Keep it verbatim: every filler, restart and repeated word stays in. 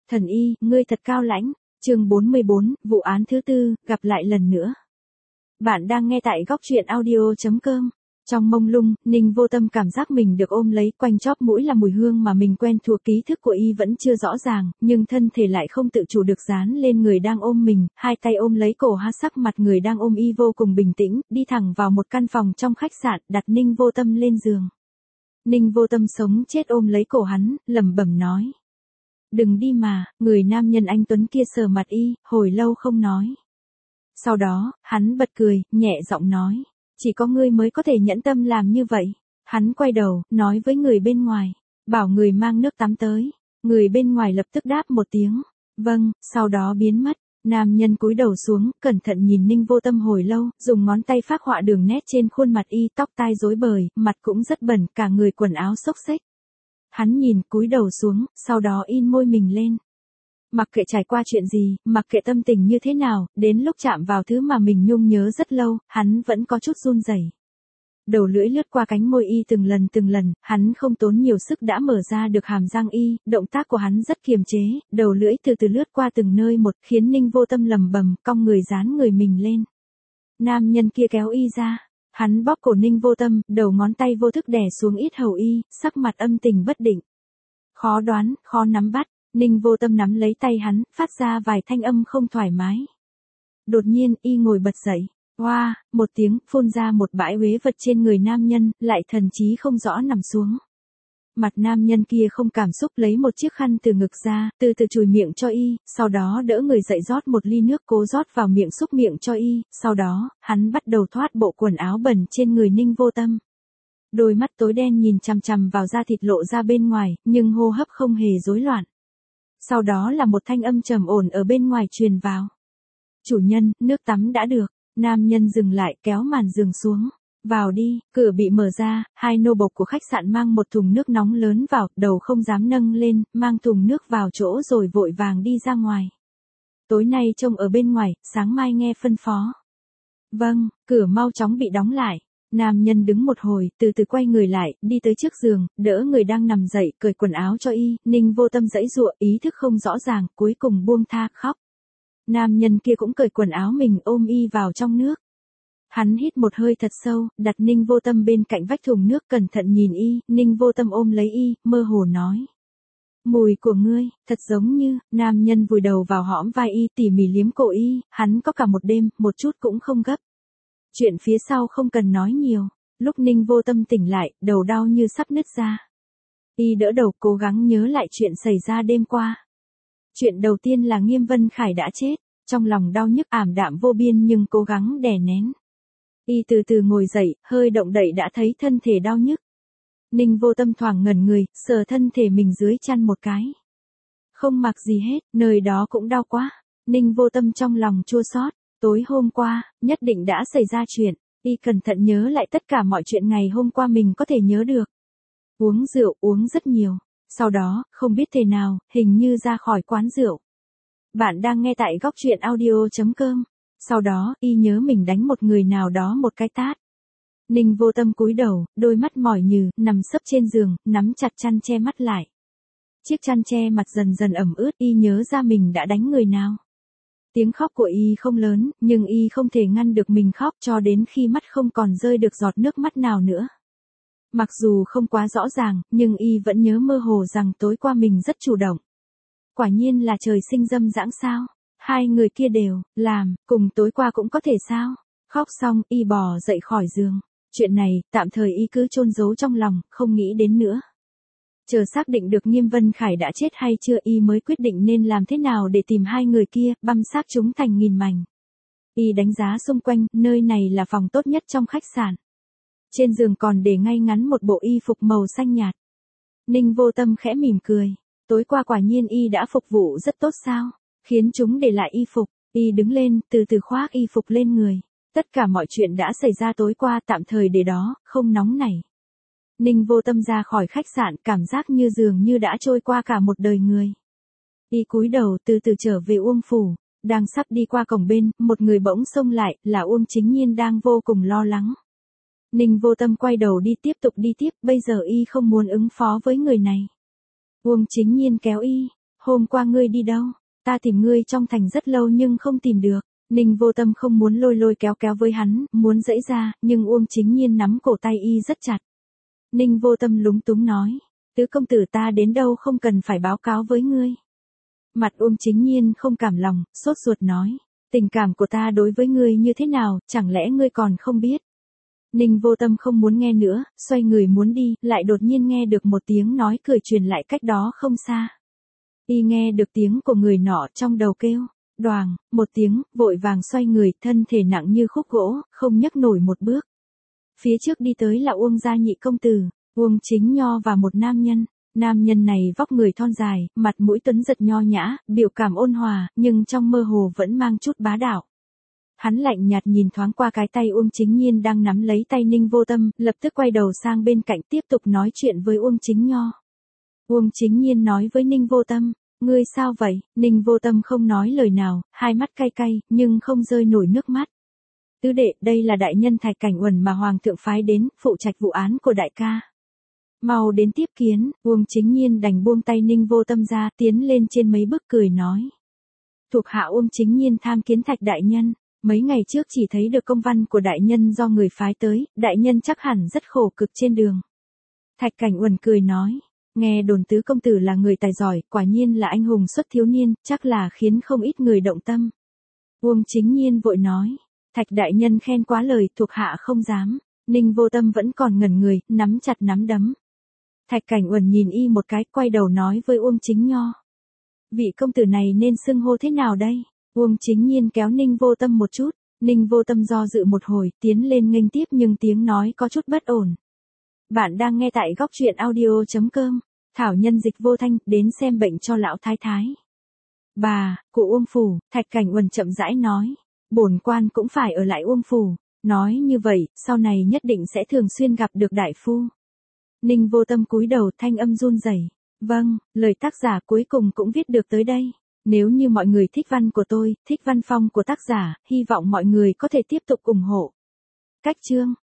Thần y, ngươi thật cao lãnh. Chương bốn mươi bốn, vụ án thứ tư, gặp lại lần nữa. Bạn đang nghe tại góc truyện audio chấm com. Trong mông lung, Ninh Vô Tâm cảm giác mình được ôm lấy, quanh chóp mũi là mùi hương mà mình quen thuộc, ký thức của y vẫn chưa rõ ràng, nhưng thân thể lại không tự chủ được dán lên người đang ôm mình, hai tay ôm lấy cổ ha, sắc mặt người đang ôm y vô cùng bình tĩnh, đi thẳng vào một căn phòng trong khách sạn, đặt Ninh Vô Tâm lên giường. Ninh Vô Tâm sống chết ôm lấy cổ hắn, lẩm bẩm nói. Đừng đi mà, người nam nhân anh tuấn kia sờ mặt y, hồi lâu không nói. Sau đó, hắn bật cười, nhẹ giọng nói. Chỉ có ngươi mới có thể nhẫn tâm làm như vậy. Hắn quay đầu, nói với người bên ngoài. Bảo người mang nước tắm tới. Người bên ngoài lập tức đáp một tiếng. Vâng, sau đó biến mất. Nam nhân cúi đầu xuống, cẩn thận nhìn Ninh Vô Tâm hồi lâu, dùng ngón tay phác họa đường nét trên khuôn mặt y, tóc tai rối bời, mặt cũng rất bẩn, cả người quần áo xốc xếch. Hắn nhìn, cúi đầu xuống, sau đó in môi mình lên. Mặc kệ trải qua chuyện gì, mặc kệ tâm tình như thế nào, đến lúc chạm vào thứ mà mình nhung nhớ rất lâu, hắn vẫn có chút run rẩy. Đầu lưỡi lướt qua cánh môi y từng lần từng lần, hắn không tốn nhiều sức đã mở ra được hàm răng y, động tác của hắn rất kiềm chế, đầu lưỡi từ từ lướt qua từng nơi một, khiến Ninh Vô Tâm lầm bầm, cong người dán người mình lên. Nam nhân kia kéo y ra. Hắn bóp cổ Ninh Vô Tâm, đầu ngón tay vô thức đè xuống yết hầu y, sắc mặt âm tình bất định. Khó đoán, khó nắm bắt, Ninh Vô Tâm nắm lấy tay hắn, phát ra vài thanh âm không thoải mái. Đột nhiên, y ngồi bật dậy. Hoa, wow, một tiếng, phun ra một bãi uế vật trên người nam nhân, lại thần trí không rõ nằm xuống. Mặt nam nhân kia không cảm xúc lấy một chiếc khăn từ ngực ra, từ từ chùi miệng cho y, sau đó đỡ người dậy rót một ly nước cố rót vào miệng xúc miệng cho y, sau đó, hắn bắt đầu thoát bộ quần áo bẩn trên người Ninh Vô Tâm. Đôi mắt tối đen nhìn chằm chằm vào da thịt lộ ra bên ngoài, nhưng hô hấp không hề rối loạn. Sau đó là một thanh âm trầm ổn ở bên ngoài truyền vào. Chủ nhân, nước tắm đã được. Nam nhân dừng lại, kéo màn giường xuống. Vào đi, cửa bị mở ra, hai nô bộc của khách sạn mang một thùng nước nóng lớn vào, đầu không dám nâng lên, mang thùng nước vào chỗ rồi vội vàng đi ra ngoài. Tối nay trông ở bên ngoài, sáng mai nghe phân phó. Vâng, cửa mau chóng bị đóng lại. Nam nhân đứng một hồi, từ từ quay người lại, đi tới trước giường, đỡ người đang nằm dậy, cởi quần áo cho y, Ninh Vô Tâm giãy giụa, ý thức không rõ ràng, cuối cùng buông tha, khóc. Nam nhân kia cũng cởi quần áo mình, ôm y vào trong nước. Hắn hít một hơi thật sâu, đặt Ninh Vô Tâm bên cạnh vách thùng nước, cẩn thận nhìn y, Ninh Vô Tâm ôm lấy y, mơ hồ nói. Mùi của ngươi, thật giống như, nam nhân vùi đầu vào hõm vai y, tỉ mỉ liếm cổ y, hắn có cả một đêm, một chút cũng không gấp. Chuyện phía sau không cần nói nhiều, lúc Ninh Vô Tâm tỉnh lại, đầu đau như sắp nứt ra. Y đỡ đầu cố gắng nhớ lại chuyện xảy ra đêm qua. Chuyện đầu tiên là Nghiêm Vân Khải đã chết, trong lòng đau nhức ảm đạm vô biên nhưng cố gắng đè nén. Y từ từ ngồi dậy, hơi động đậy đã thấy thân thể đau nhức. Ninh Vô Tâm thoảng ngẩn người, sờ thân thể mình dưới chăn một cái. Không mặc gì hết, nơi đó cũng đau quá. Ninh Vô Tâm trong lòng chua xót, tối hôm qua, nhất định đã xảy ra chuyện. Y cẩn thận nhớ lại tất cả mọi chuyện ngày hôm qua mình có thể nhớ được. Uống rượu, uống rất nhiều. Sau đó, không biết thế nào, hình như ra khỏi quán rượu. Bạn đang nghe tại góc truyện audio chấm com. Sau đó, y nhớ mình đánh một người nào đó một cái tát. Ninh Vô Tâm cúi đầu, đôi mắt mỏi nhừ, nằm sấp trên giường, nắm chặt chăn che mắt lại. Chiếc chăn che mặt dần dần ẩm ướt, y nhớ ra mình đã đánh người nào. Tiếng khóc của y không lớn, nhưng y không thể ngăn được mình khóc cho đến khi mắt không còn rơi được giọt nước mắt nào nữa. Mặc dù không quá rõ ràng, nhưng y vẫn nhớ mơ hồ rằng tối qua mình rất chủ động. Quả nhiên là trời sinh dâm dãng sao? Hai người kia đều làm, cùng tối qua cũng có thể sao? Khóc xong, y bò dậy khỏi giường. Chuyện này, tạm thời y cứ chôn giấu trong lòng, không nghĩ đến nữa. Chờ xác định được Nghiêm Vân Khải đã chết hay chưa, y mới quyết định nên làm thế nào để tìm hai người kia, băm xác chúng thành nghìn mảnh. Y đánh giá xung quanh, nơi này là phòng tốt nhất trong khách sạn. Trên giường còn để ngay ngắn một bộ y phục màu xanh nhạt. Ninh Vô Tâm khẽ mỉm cười. Tối qua quả nhiên y đã phục vụ rất tốt sao? Khiến chúng để lại y phục. Y đứng lên, từ từ khoác y phục lên người. Tất cả mọi chuyện đã xảy ra tối qua tạm thời để đó, không nóng nảy. Ninh Vô Tâm ra khỏi khách sạn, cảm giác như dường như đã trôi qua cả một đời người. Y cúi đầu từ từ trở về Uông Phủ. Đang sắp đi qua cổng bên, một người bỗng xông lại, là Uông Chính Nhiên đang vô cùng lo lắng. Ninh Vô Tâm quay đầu đi tiếp tục đi tiếp, bây giờ y không muốn ứng phó với người này. Uông Chính Nhiên kéo y. Hôm qua ngươi đi đâu? Ta tìm ngươi trong thành rất lâu nhưng không tìm được. Ninh Vô Tâm không muốn lôi lôi kéo kéo với hắn, muốn giãy ra, nhưng Uông Chính Nhiên nắm cổ tay y rất chặt. Ninh Vô Tâm lúng túng nói, tứ công tử ta đến đâu không cần phải báo cáo với ngươi. Mặt Uông Chính Nhiên không cảm lòng, sốt ruột nói, tình cảm của ta đối với ngươi như thế nào, chẳng lẽ ngươi còn không biết. Ninh Vô Tâm không muốn nghe nữa, xoay người muốn đi, lại đột nhiên nghe được một tiếng nói cười truyền lại cách đó không xa. Y nghe được tiếng của người nọ trong đầu kêu, đoàng, một tiếng, vội vàng xoay người, thân thể nặng như khúc gỗ, không nhấc nổi một bước. Phía trước đi tới là Uông gia nhị công tử, Uông Chính Nho và một nam nhân. Nam nhân này vóc người thon dài, mặt mũi tuấn giật nho nhã, biểu cảm ôn hòa, nhưng trong mơ hồ vẫn mang chút bá đạo. Hắn lạnh nhạt nhìn thoáng qua cái tay Uông Chính Nhiên đang nắm lấy tay Ninh Vô Tâm, lập tức quay đầu sang bên cạnh tiếp tục nói chuyện với Uông Chính Nho. Uông Chính Nhiên nói với Ninh Vô Tâm, ngươi sao vậy? Ninh Vô Tâm không nói lời nào, hai mắt cay cay, nhưng không rơi nổi nước mắt. Tứ đệ, đây là đại nhân Thạch Cảnh Uẩn mà Hoàng thượng phái đến, phụ trách vụ án của đại ca. Mau đến tiếp kiến, Uông Chính Nhiên đành buông tay Ninh Vô Tâm ra, tiến lên trên mấy bước cười nói. Thuộc hạ Uông Chính Nhiên tham kiến Thạch đại nhân, mấy ngày trước chỉ thấy được công văn của đại nhân do người phái tới, đại nhân chắc hẳn rất khổ cực trên đường. Thạch Cảnh Uẩn cười nói, nghe đồn tứ công tử là người tài giỏi, quả nhiên là anh hùng xuất thiếu niên, chắc là khiến không ít người động tâm. Uông Chính Nhiên vội nói, Thạch đại nhân khen quá lời, thuộc hạ không dám. Ninh Vô Tâm vẫn còn ngẩn người, nắm chặt nắm đấm. Thạch Cảnh Uẩn nhìn y một cái, quay đầu nói với Uông Chính Nho. Vị công tử này nên xưng hô thế nào đây? Uông Chính Nhiên kéo Ninh Vô Tâm một chút. Ninh Vô Tâm do dự một hồi, tiến lên nghênh tiếp nhưng tiếng nói có chút bất ổn. Bạn đang nghe tại góc truyện audio chấm com. Thảo nhân dịch vô thanh, đến xem bệnh cho lão thái thái. Bà, cụ Uông phủ, Thạch Cảnh Uẩn chậm rãi nói. Bổn quan cũng phải ở lại Uông phủ. Nói như vậy, sau này nhất định sẽ thường xuyên gặp được đại phu. Ninh Vô Tâm cúi đầu, thanh âm run rẩy. Vâng, lời tác giả cuối cùng cũng viết được tới đây. Nếu như mọi người thích văn của tôi, thích văn phong của tác giả, hy vọng mọi người có thể tiếp tục ủng hộ. Cách chương